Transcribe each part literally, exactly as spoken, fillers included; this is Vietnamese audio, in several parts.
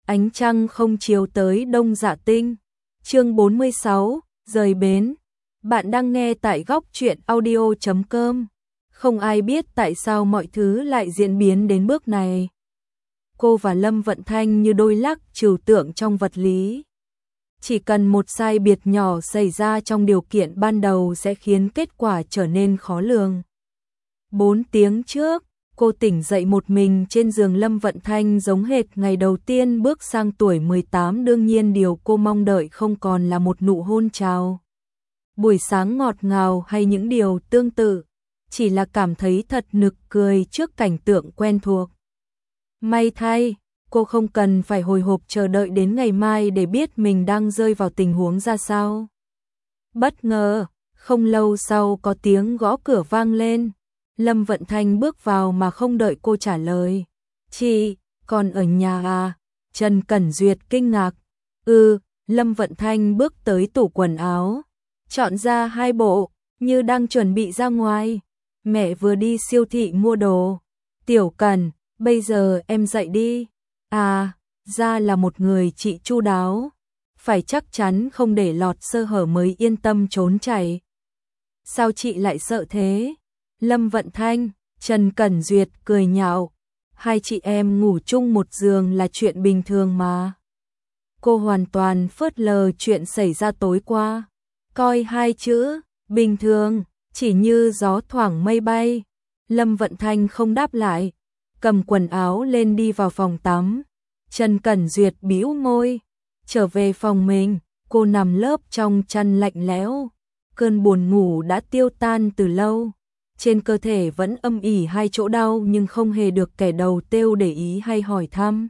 Ánh trăng không chiếu tới Đông Dạ Tinh. Chương bốn mươi sáu, rời bến. Bạn đang nghe tại góc truyện audio chấm com. Không ai biết tại sao mọi thứ lại diễn biến đến bước này. Cô và Lâm Vận Thanh như đôi lắc trừu tượng trong vật lý. Chỉ cần một sai biệt nhỏ xảy ra trong điều kiện ban đầu sẽ khiến kết quả trở nên khó lường. Bốn tiếng trước, cô tỉnh dậy một mình trên giường. Lâm Vận Thanh giống hệt ngày đầu tiên bước sang tuổi mười tám. Đương nhiên điều cô mong đợi không còn là một nụ hôn chào buổi sáng ngọt ngào hay những điều tương tự, chỉ là cảm thấy thật nực cười trước cảnh tượng quen thuộc. May thay, cô không cần phải hồi hộp chờ đợi đến ngày mai để biết mình đang rơi vào tình huống ra sao. Bất ngờ, không lâu sau có tiếng gõ cửa vang lên. Lâm Vận Thanh bước vào mà không đợi cô trả lời. "Chị, còn ở nhà à?" Trần Cẩn Duyệt kinh ngạc. "Ừ." Lâm Vận Thanh bước tới tủ quần áo, chọn ra hai bộ, như đang chuẩn bị ra ngoài. "Mẹ vừa đi siêu thị mua đồ." "Tiểu Cẩn, bây giờ em dậy đi." À, ra là một người chị chu đáo, phải chắc chắn không để lọt sơ hở mới yên tâm trốn chạy. "Sao chị lại sợ thế?" Lâm Vận Thanh, Trần Cẩn Duyệt cười nhạo. "Hai chị em ngủ chung một giường là chuyện bình thường mà." Cô hoàn toàn phớt lờ chuyện xảy ra tối qua, coi hai chữ bình thường chỉ như gió thoảng mây bay. Lâm Vận Thanh không đáp lại, cầm quần áo lên đi vào phòng tắm. Trần Cẩn Duyệt bĩu môi, trở về phòng mình, cô nằm lấp trong chăn lạnh lẽo. Cơn buồn ngủ đã tiêu tan từ lâu. Trên cơ thể vẫn âm ỉ hai chỗ đau nhưng không hề được kẻ đầu têu để ý hay hỏi thăm.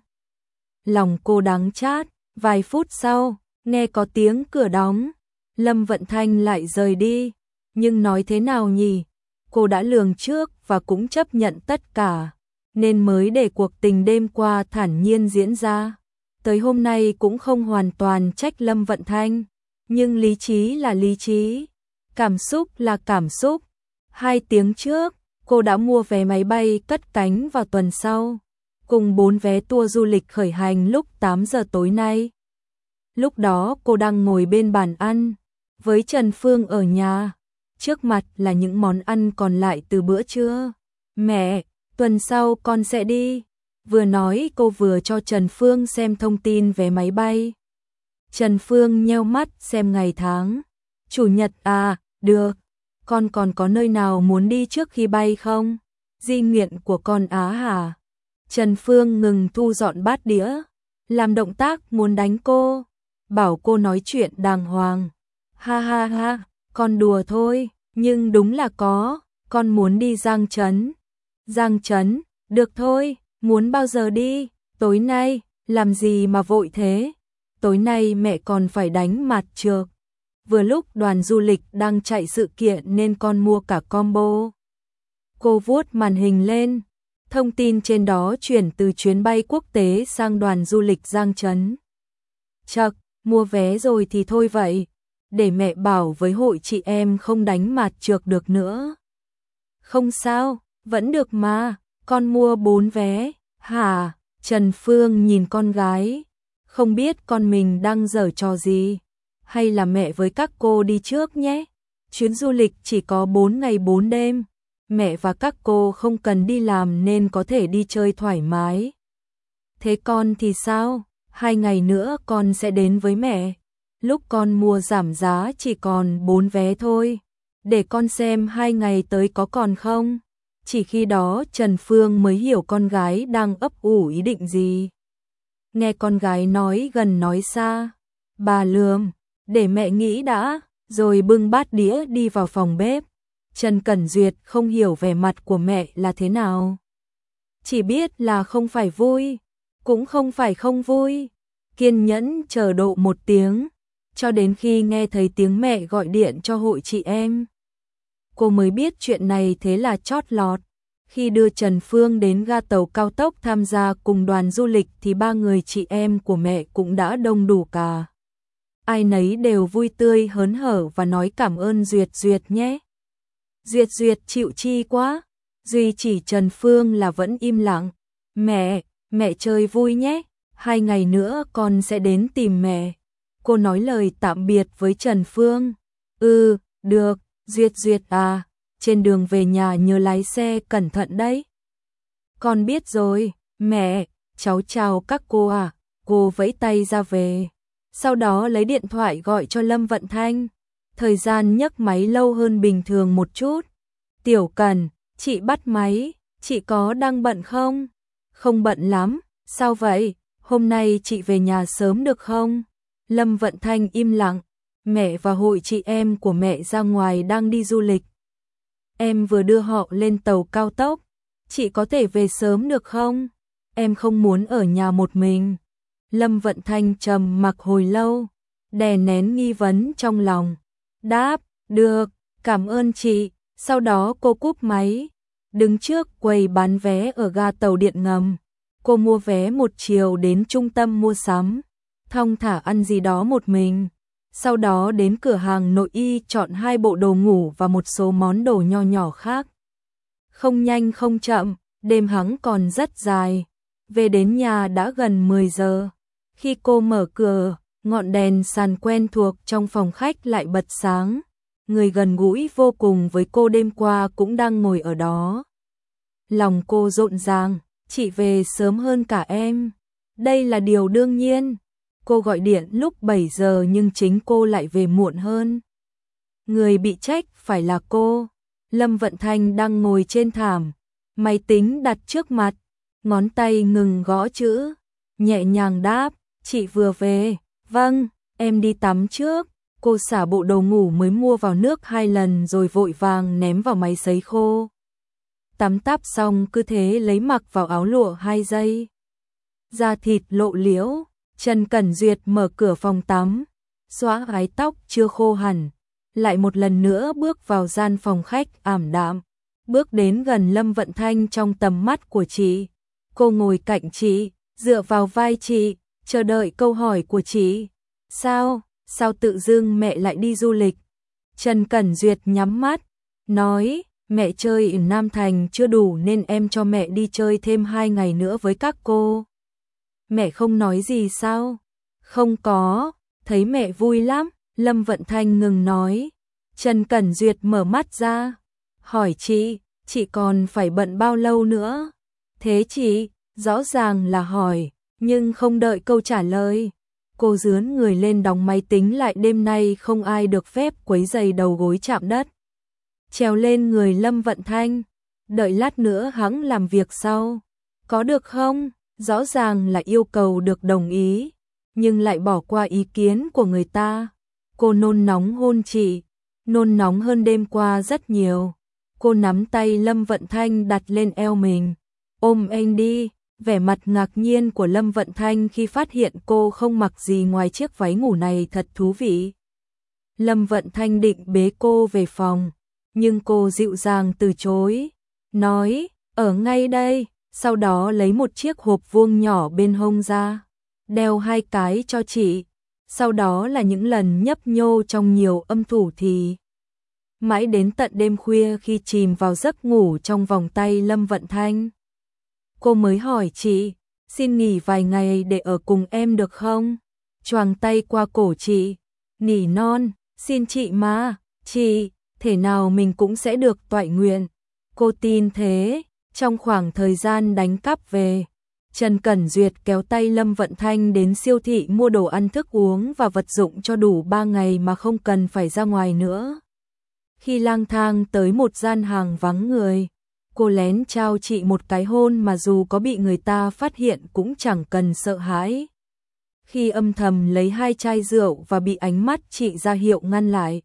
Lòng cô đắng chát. Vài phút sau, nghe có tiếng cửa đóng. Lâm Vận Thanh lại rời đi. Nhưng nói thế nào nhỉ? Cô đã lường trước và cũng chấp nhận tất cả, nên mới để cuộc tình đêm qua thản nhiên diễn ra. Tới hôm nay cũng không hoàn toàn trách Lâm Vận Thanh. Nhưng lý trí là lý trí, cảm xúc là cảm xúc. Hai tiếng trước, cô đã mua vé máy bay cất cánh vào tuần sau, cùng bốn vé tour du lịch khởi hành lúc tám giờ tối nay. Lúc đó cô đang ngồi bên bàn ăn với Trần Phương ở nhà. Trước mặt là những món ăn còn lại từ bữa trưa. "Mẹ, tuần sau con sẽ đi." Vừa nói cô vừa cho Trần Phương xem thông tin vé máy bay. Trần Phương nheo mắt xem ngày tháng. "Chủ nhật à, được. Con còn có nơi nào muốn đi trước khi bay không? Di nguyện của con á hả?" Trần Phương ngừng thu dọn bát đĩa, làm động tác muốn đánh cô, bảo cô nói chuyện đàng hoàng. "Ha ha ha, con đùa thôi, nhưng đúng là có, con muốn đi Giang Trấn." "Giang Trấn, được thôi, muốn bao giờ đi?" "Tối nay." "Làm gì mà vội thế?" "Tối nay mẹ còn phải đánh mặt trược. Vừa lúc đoàn du lịch đang chạy sự kiện nên con mua cả combo." Cô vuốt màn hình lên. Thông tin trên đó chuyển từ chuyến bay quốc tế sang đoàn du lịch Giang Trấn. "Chậc, mua vé rồi thì thôi vậy. Để mẹ bảo với hội chị em không đánh mặt trược được nữa." "Không sao, vẫn được mà, con mua bốn vé." "Hả?" Trần Phương nhìn con gái, không biết con mình đang giở trò gì. "Hay là mẹ với các cô đi trước nhé. Chuyến du lịch chỉ có bốn ngày bốn đêm. Mẹ và các cô không cần đi làm nên có thể đi chơi thoải mái." "Thế con thì sao?" "Hai ngày nữa con sẽ đến với mẹ. Lúc con mua giảm giá chỉ còn bốn vé thôi. Để con xem hai ngày tới có còn không." Chỉ khi đó Trần Phương mới hiểu con gái đang ấp ủ ý định gì. Nghe con gái nói gần nói xa, bà lườm, "Để mẹ nghĩ đã." Rồi bưng bát đĩa đi vào phòng bếp. Trần Cẩn Duyệt không hiểu vẻ mặt của mẹ là thế nào, chỉ biết là không phải vui, cũng không phải không vui. Kiên nhẫn chờ độ một tiếng, cho đến khi nghe thấy tiếng mẹ gọi điện cho hội chị em. Cô mới biết chuyện này thế là chót lọt. Khi đưa Trần Phương đến ga tàu cao tốc tham gia cùng đoàn du lịch thì ba người chị em của mẹ cũng đã đông đủ cả. Ai nấy đều vui tươi hớn hở và nói cảm ơn Duyệt Duyệt nhé. Duyệt Duyệt chịu chi quá. Duy chỉ Trần Phương là vẫn im lặng. "Mẹ, mẹ chơi vui nhé." hai ngày nữa con sẽ đến tìm mẹ. Cô nói lời tạm biệt với Trần Phương. Ừ, được, Duyệt Duyệt à, trên đường về nhà nhớ lái xe cẩn thận đấy. Con biết rồi, mẹ, cháu chào các cô à, cô vẫy tay ra về. Sau đó lấy điện thoại gọi cho Lâm Vận Thanh. Thời gian nhấc máy lâu hơn bình thường một chút. Tiểu Cần, chị bắt máy, chị có đang bận không? Không bận lắm, sao vậy? Hôm nay chị về nhà sớm được không? Lâm Vận Thanh im lặng, mẹ và hội chị em của mẹ ra ngoài đang đi du lịch. Em vừa đưa họ lên tàu cao tốc, chị có thể về sớm được không? Em không muốn ở nhà một mình. Lâm Vận Thanh trầm mặc hồi lâu, đè nén nghi vấn trong lòng. Đáp, được, cảm ơn chị. Sau đó cô cúp máy, đứng trước quầy bán vé ở ga tàu điện ngầm. Cô mua vé một chiều đến trung tâm mua sắm, thong thả ăn gì đó một mình. Sau đó đến cửa hàng nội y chọn hai bộ đồ ngủ và một số món đồ nho nhỏ khác. Không nhanh không chậm, đêm hắn còn rất dài. Về đến nhà đã gần mười giờ. Khi cô mở cửa, ngọn đèn sàn quen thuộc trong phòng khách lại bật sáng. Người gần gũi vô cùng với cô đêm qua cũng đang ngồi ở đó. Lòng cô rộn ràng, chị về sớm hơn cả em. Đây là điều đương nhiên. Cô gọi điện lúc bảy giờ nhưng chính cô lại về muộn hơn. Người bị trách phải là cô. Lâm Vận Thanh đang ngồi trên thảm, máy tính đặt trước mặt, ngón tay ngừng gõ chữ, nhẹ nhàng đáp, chị vừa về, vâng, em đi tắm trước. Cô xả bộ đồ ngủ mới mua vào nước hai lần rồi vội vàng ném vào máy sấy khô. Tắm táp xong cứ thế lấy mặc vào áo lụa hai giây. Da thịt lộ liễu, Trần Cẩn Duyệt mở cửa phòng tắm, xóa mái tóc chưa khô hẳn, lại một lần nữa bước vào gian phòng khách ảm đạm, bước đến gần Lâm Vận Thanh trong tầm mắt của chị. Cô ngồi cạnh chị, dựa vào vai chị, chờ đợi câu hỏi của chị. Sao, sao tự dưng mẹ lại đi du lịch? Trần Cẩn Duyệt nhắm mắt, nói, mẹ chơi ở Nam Thành chưa đủ nên em cho mẹ đi chơi thêm hai ngày nữa với các cô. Mẹ không nói gì sao? Không có, thấy mẹ vui lắm. Lâm Vận Thanh ngừng nói. Trần Cẩn Duyệt mở mắt ra, hỏi chị, chị còn phải bận bao lâu nữa? Thế chị, rõ ràng là hỏi, nhưng không đợi câu trả lời. Cô dướn người lên đóng máy tính lại, đêm nay không ai được phép quấy giày đầu gối chạm đất. Trèo lên người Lâm Vận Thanh, đợi lát nữa hắn làm việc sau. Có được không? Rõ ràng là yêu cầu được đồng ý, nhưng lại bỏ qua ý kiến của người ta. Cô nôn nóng hôn chị, nôn nóng hơn đêm qua rất nhiều. Cô nắm tay Lâm Vận Thanh đặt lên eo mình, ôm anh đi. Vẻ mặt ngạc nhiên của Lâm Vận Thanh khi phát hiện cô không mặc gì ngoài chiếc váy ngủ này thật thú vị. Lâm Vận Thanh định bế cô về phòng, nhưng cô dịu dàng từ chối, nói, ở ngay đây. Sau đó lấy một chiếc hộp vuông nhỏ bên hông ra, đeo hai cái cho chị. Sau đó là những lần nhấp nhô trong nhiều âm thủ thì. Mãi đến tận đêm khuya khi chìm vào giấc ngủ trong vòng tay Lâm Vận Thanh, cô mới hỏi chị, xin nghỉ vài ngày để ở cùng em được không? Choàng tay qua cổ chị, nỉ non, xin chị mà, chị, thể nào mình cũng sẽ được toại nguyện. Cô tin thế. Trong khoảng thời gian đánh cắp về, Trần Cẩn Duyệt kéo tay Lâm Vận Thanh đến siêu thị mua đồ ăn thức uống và vật dụng cho đủ ba ngày mà không cần phải ra ngoài nữa. Khi lang thang tới một gian hàng vắng người, cô lén trao chị một cái hôn mà dù có bị người ta phát hiện cũng chẳng cần sợ hãi. Khi âm thầm lấy hai chai rượu và bị ánh mắt chị ra hiệu ngăn lại,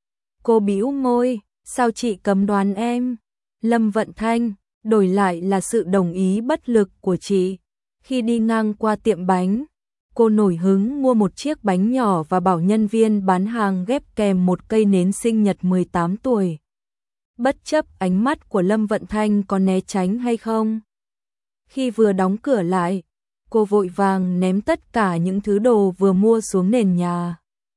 cô bĩu môi, sao chị cấm đoán em? Lâm Vận Thanh, đổi lại là sự đồng ý bất lực của chị. Khi đi ngang qua tiệm bánh, cô nổi hứng mua một chiếc bánh nhỏ và bảo nhân viên bán hàng ghép kèm một cây nến sinh nhật mười tám tuổi. Bất chấp ánh mắt của Lâm Vận Thanh có né tránh hay không. Khi vừa đóng cửa lại, cô vội vàng ném tất cả những thứ đồ vừa mua xuống nền nhà.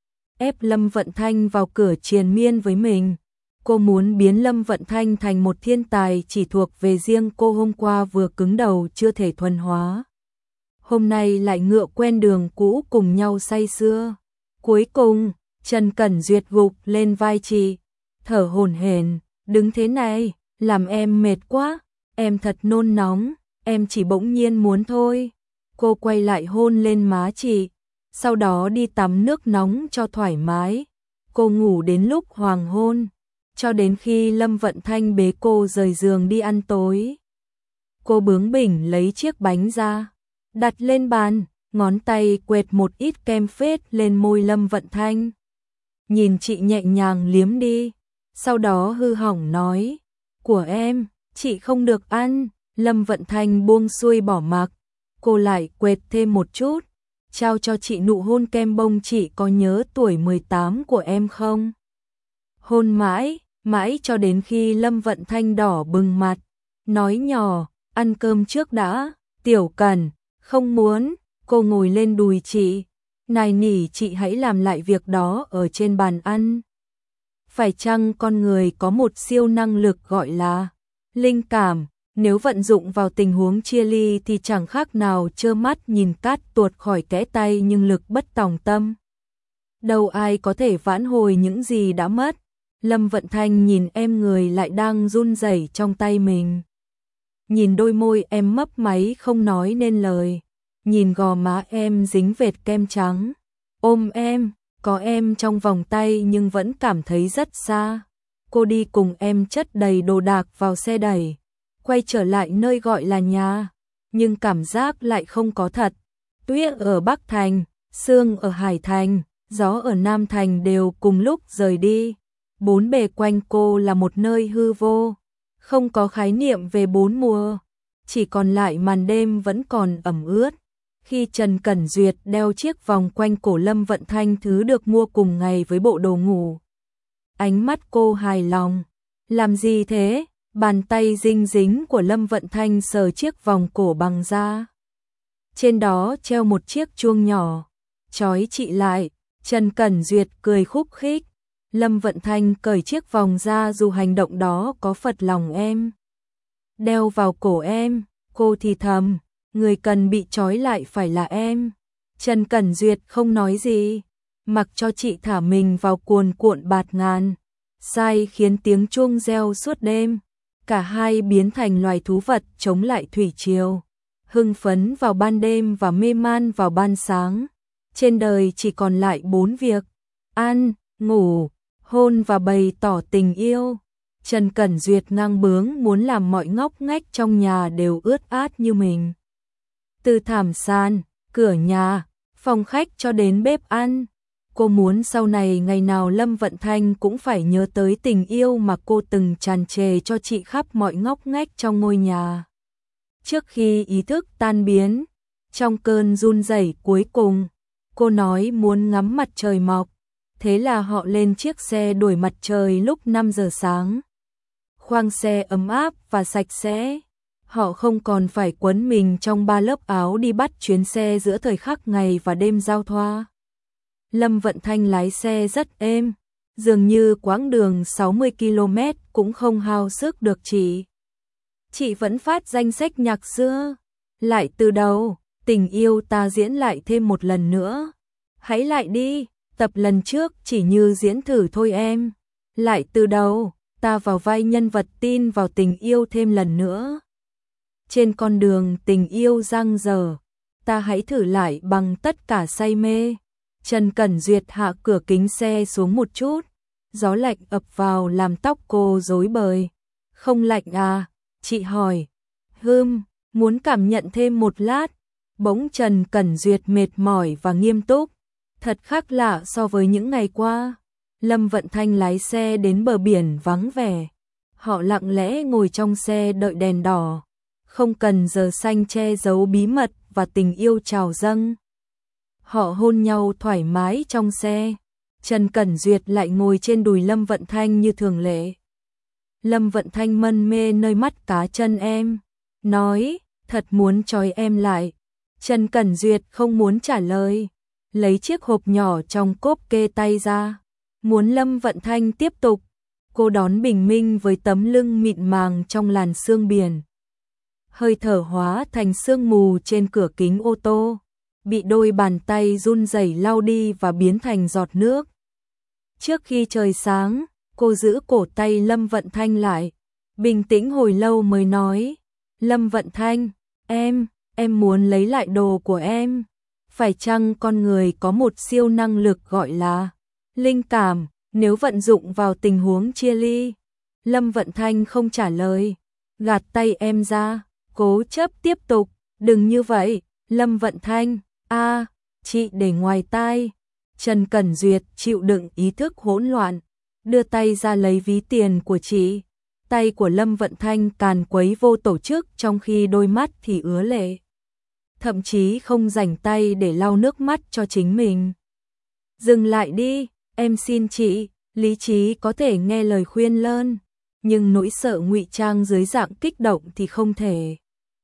Ép Lâm Vận Thanh vào cửa triền miên với mình. Cô muốn biến Lâm Vận Thanh thành một thiên tài chỉ thuộc về riêng cô, hôm qua vừa cứng đầu chưa thể thuần hóa. hôm nay lại ngựa quen đường cũ cùng nhau say sưa. Cuối cùng, Trần Cẩn Duyệt gục lên vai chị, thở hổn hển, đứng thế này, làm em mệt quá, em thật nôn nóng, em chỉ bỗng nhiên muốn thôi. Cô quay lại hôn lên má chị, sau đó đi tắm nước nóng cho thoải mái. Cô ngủ đến lúc hoàng hôn, cho đến khi Lâm Vận Thanh bế cô rời giường đi ăn tối. Cô bướng bỉnh lấy chiếc bánh ra, đặt lên bàn, ngón tay quệt một ít kem phết lên môi Lâm Vận Thanh. Nhìn chị nhẹ nhàng liếm đi, sau đó hư hỏng nói, của em, chị không được ăn. Lâm Vận Thanh buông xuôi bỏ mặc, cô lại quệt thêm một chút, trao cho chị nụ hôn kem bông. Chị có nhớ tuổi mười tám của em không? Hôn mãi, mãi cho đến khi Lâm Vận Thanh đỏ bừng mặt, nói nhỏ, ăn cơm trước đã. Tiểu Cẩn, không muốn. Cô ngồi lên đùi chị, nài nỉ chị hãy làm lại việc đó ở trên bàn ăn. Phải chăng con người có một siêu năng lực gọi là linh cảm, nếu vận dụng vào tình huống chia ly thì chẳng khác nào trơ mắt nhìn cát tuột khỏi kẽ tay nhưng lực bất tòng tâm. Đâu ai có thể vãn hồi những gì đã mất. Lâm Vận Thanh nhìn em người lại đang run rẩy trong tay mình. Nhìn đôi môi em mấp máy không nói nên lời. Nhìn gò má em dính vệt kem trắng. Ôm em, có em trong vòng tay nhưng vẫn cảm thấy rất xa. Cô đi cùng em chất đầy đồ đạc vào xe đẩy, quay trở lại nơi gọi là nhà, nhưng cảm giác lại không có thật. Tuyết ở Bắc Thành, sương ở Hải Thành, gió ở Nam Thành đều cùng lúc rời đi. Bốn bề quanh cô là một nơi hư vô, không có khái niệm về bốn mùa, chỉ còn lại màn đêm vẫn còn ẩm ướt. Khi Trần Cẩn Duyệt đeo chiếc vòng quanh cổ Lâm Vận Thanh, thứ được mua cùng ngày với bộ đồ ngủ, ánh mắt cô hài lòng. Làm gì thế? Bàn tay dinh dính của Lâm Vận Thanh sờ chiếc vòng cổ bằng da. Trên đó treo một chiếc chuông nhỏ, trói chị lại. Trần Cẩn Duyệt cười khúc khích. Lâm Vận Thanh cởi chiếc vòng ra, dù hành động đó có phật lòng em. Đeo vào cổ em, cô thì thầm, người cần bị trói lại phải là em. Trần Cẩn Duyệt không nói gì, mặc cho chị thả mình vào cuồn cuộn bạt ngàn. Sai khiến tiếng chuông reo suốt đêm. Cả hai biến thành loài thú vật chống lại thủy triều, hưng phấn vào ban đêm và mê man vào ban sáng. Trên đời chỉ còn lại bốn việc: ăn, ngủ, hôn và bày tỏ tình yêu. Trần Cẩn Duyệt ngang bướng muốn làm mọi ngóc ngách trong nhà đều ướt át như mình. Từ thảm sàn, cửa nhà, phòng khách cho đến bếp ăn. Cô muốn sau này ngày nào Lâm Vận Thanh cũng phải nhớ tới tình yêu mà cô từng tràn trề cho chị khắp mọi ngóc ngách trong ngôi nhà. Trước khi ý thức tan biến, trong cơn run rẩy cuối cùng, cô nói muốn ngắm mặt trời mọc. Thế là họ lên chiếc xe đuổi mặt trời lúc năm giờ sáng. Khoang xe ấm áp và sạch sẽ. Họ không còn phải quấn mình trong ba lớp áo đi bắt chuyến xe giữa thời khắc ngày và đêm giao thoa. Lâm Vận Thanh lái xe rất êm, dường như quãng đường sáu mươi ki lô mét cũng không hao sức được chị. Chị vẫn phát danh sách nhạc xưa. Lại từ đầu, tình yêu ta diễn lại thêm một lần nữa. Hãy lại đi, tập lần trước chỉ như diễn thử thôi em. Lại từ đầu, ta vào vai nhân vật tin vào tình yêu thêm lần nữa. Trên con đường tình yêu dang dở, ta hãy thử lại bằng tất cả say mê. Trần Cẩn Duyệt hạ cửa kính xe xuống một chút, gió lạnh ập vào làm tóc cô rối bời. Không lạnh à? Chị hỏi. Hừm, muốn cảm nhận thêm một lát. Bỗng Trần Cẩn Duyệt mệt mỏi và nghiêm túc, thật khác lạ so với những ngày qua. Lâm Vận Thanh lái xe đến bờ biển vắng vẻ. Họ lặng lẽ ngồi trong xe đợi đèn đỏ, không cần giờ xanh che giấu bí mật và tình yêu trào dâng. Họ hôn nhau thoải mái trong xe. Trần Cẩn Duyệt lại ngồi trên đùi Lâm Vận Thanh như thường lệ. Lâm Vận Thanh mân mê nơi mắt cá chân em, nói, thật muốn trói em lại. Trần Cẩn Duyệt không muốn trả lời, lấy chiếc hộp nhỏ trong cốp kê tay ra, muốn Lâm Vận Thanh tiếp tục. Cô đón bình minh với tấm lưng mịn màng trong làn sương biển. hơi thở hóa thành sương mù trên cửa kính ô tô, bị đôi bàn tay run rẩy lau đi và biến thành giọt nước. Trước khi trời sáng, cô giữ cổ tay Lâm Vận Thanh lại, bình tĩnh hồi lâu mới nói, Lâm Vận Thanh, em, em muốn lấy lại đồ của em. Phải chăng con người có một siêu năng lực gọi là linh cảm, nếu vận dụng vào tình huống chia ly? Lâm Vận Thanh không trả lời, gạt tay em ra, cố chấp tiếp tục, đừng như vậy, Lâm Vận Thanh, a, chị để ngoài tai. Trần Cẩn Duyệt chịu đựng ý thức hỗn loạn, đưa tay ra lấy ví tiền của chị. Tay của Lâm Vận Thanh càn quấy vô tổ chức trong khi đôi mắt thì ứa lệ. Thậm chí không rảnh tay để lau nước mắt cho chính mình. Dừng lại đi, em xin chị, lý trí có thể nghe lời khuyên lơn, nhưng nỗi sợ ngụy trang dưới dạng kích động thì không thể.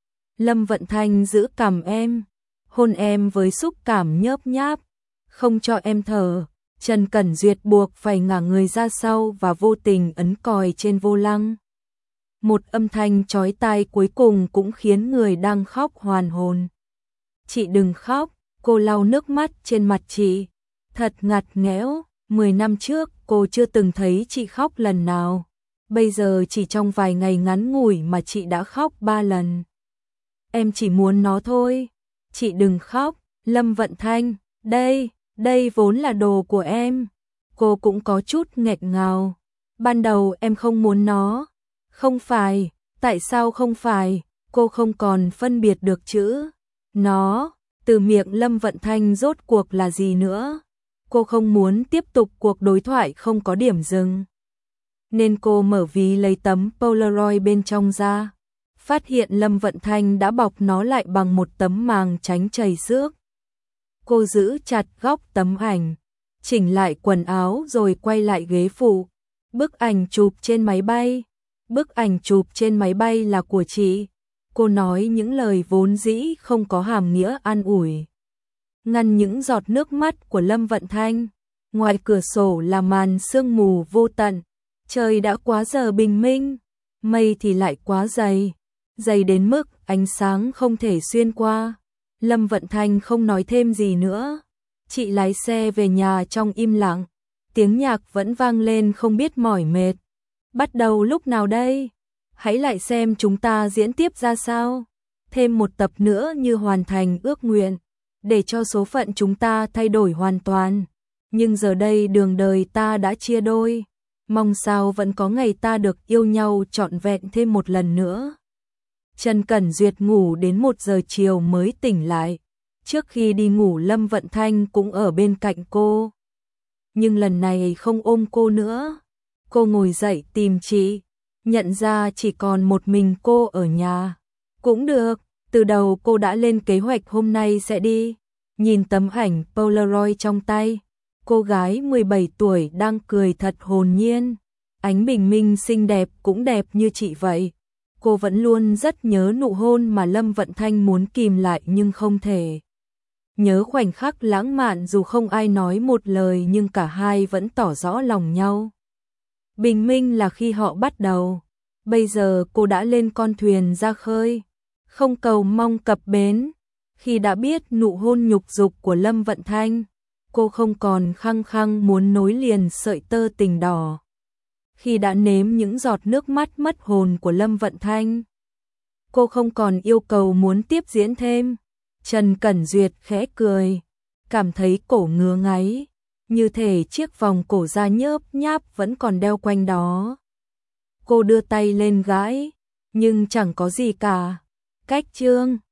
Lâm Vận Thanh giữ cằm em, hôn em với xúc cảm nhớp nháp, không cho em thở. Trần Cẩn Duyệt buộc phải ngả người ra sau và vô tình ấn còi trên vô lăng. Một âm thanh chói tai cuối cùng cũng khiến người đang khóc hoàn hồn. Chị đừng khóc, cô lau nước mắt trên mặt chị. Thật ngặt nghẽo, mười năm trước cô chưa từng thấy chị khóc lần nào. Bây giờ chỉ trong vài ngày ngắn ngủi mà chị đã khóc ba lần. Em chỉ muốn nó thôi. Chị đừng khóc, Lâm Vận Thanh, đây, đây vốn là đồ của em. Cô cũng có chút nghẹn ngào. Ban đầu em không muốn nó. Không phải, tại sao không phải, cô không còn phân biệt được chữ. Nó, từ miệng Lâm Vận Thanh rốt cuộc là gì nữa. Cô không muốn tiếp tục cuộc đối thoại không có điểm dừng. Nên cô mở ví lấy tấm Polaroid bên trong ra. Phát hiện Lâm Vận Thanh đã bọc nó lại bằng một tấm màng tránh chảy xước. Cô giữ chặt góc tấm ảnh, chỉnh lại quần áo rồi quay lại ghế phụ. Bức ảnh chụp trên máy bay. Bức ảnh chụp trên máy bay là của chị. Cô nói những lời vốn dĩ không có hàm nghĩa an ủi. Ngăn những giọt nước mắt của Lâm Vận Thanh. Ngoài cửa sổ là màn sương mù vô tận. Trời đã quá giờ bình minh. Mây thì lại quá dày. Dày đến mức ánh sáng không thể xuyên qua. Lâm Vận Thanh không nói thêm gì nữa. Chị lái xe về nhà trong im lặng. Tiếng nhạc vẫn vang lên không biết mỏi mệt. Bắt đầu lúc nào đây? Hãy lại xem chúng ta diễn tiếp ra sao. Thêm một tập nữa như hoàn thành ước nguyện. Để cho số phận chúng ta thay đổi hoàn toàn. Nhưng giờ đây đường đời ta đã chia đôi. Mong sao vẫn có ngày ta được yêu nhau trọn vẹn thêm một lần nữa. Trần Cẩn Duyệt ngủ đến một giờ chiều mới tỉnh lại. Trước khi đi ngủ Lâm Vận Thanh cũng ở bên cạnh cô. Nhưng lần này không ôm cô nữa. Cô ngồi dậy tìm chị. Nhận ra chỉ còn một mình cô ở nhà. Cũng được, từ đầu cô đã lên kế hoạch hôm nay sẽ đi. Nhìn tấm ảnh Polaroid trong tay. Cô gái mười bảy tuổi đang cười thật hồn nhiên. Ánh bình minh xinh đẹp cũng đẹp như chị vậy. Cô vẫn luôn rất nhớ nụ hôn mà Lâm Vận Thanh muốn kìm lại nhưng không thể. Nhớ khoảnh khắc lãng mạn dù không ai nói một lời nhưng cả hai vẫn tỏ rõ lòng nhau. Bình minh là khi họ bắt đầu. Bây giờ cô đã lên con thuyền ra khơi. Không cầu mong cập bến. Khi đã biết nụ hôn nhục dục của Lâm Vận Thanh, cô không còn khăng khăng muốn nối liền sợi tơ tình đỏ. Khi đã nếm những giọt nước mắt mất hồn của Lâm Vận Thanh, cô không còn yêu cầu muốn tiếp diễn thêm. Trần Cẩn Duyệt khẽ cười, cảm thấy cổ ngứa ngáy, như thể chiếc vòng cổ da nhớp nháp vẫn còn đeo quanh đó. Cô đưa tay lên gãi, nhưng chẳng có gì cả. Cách chương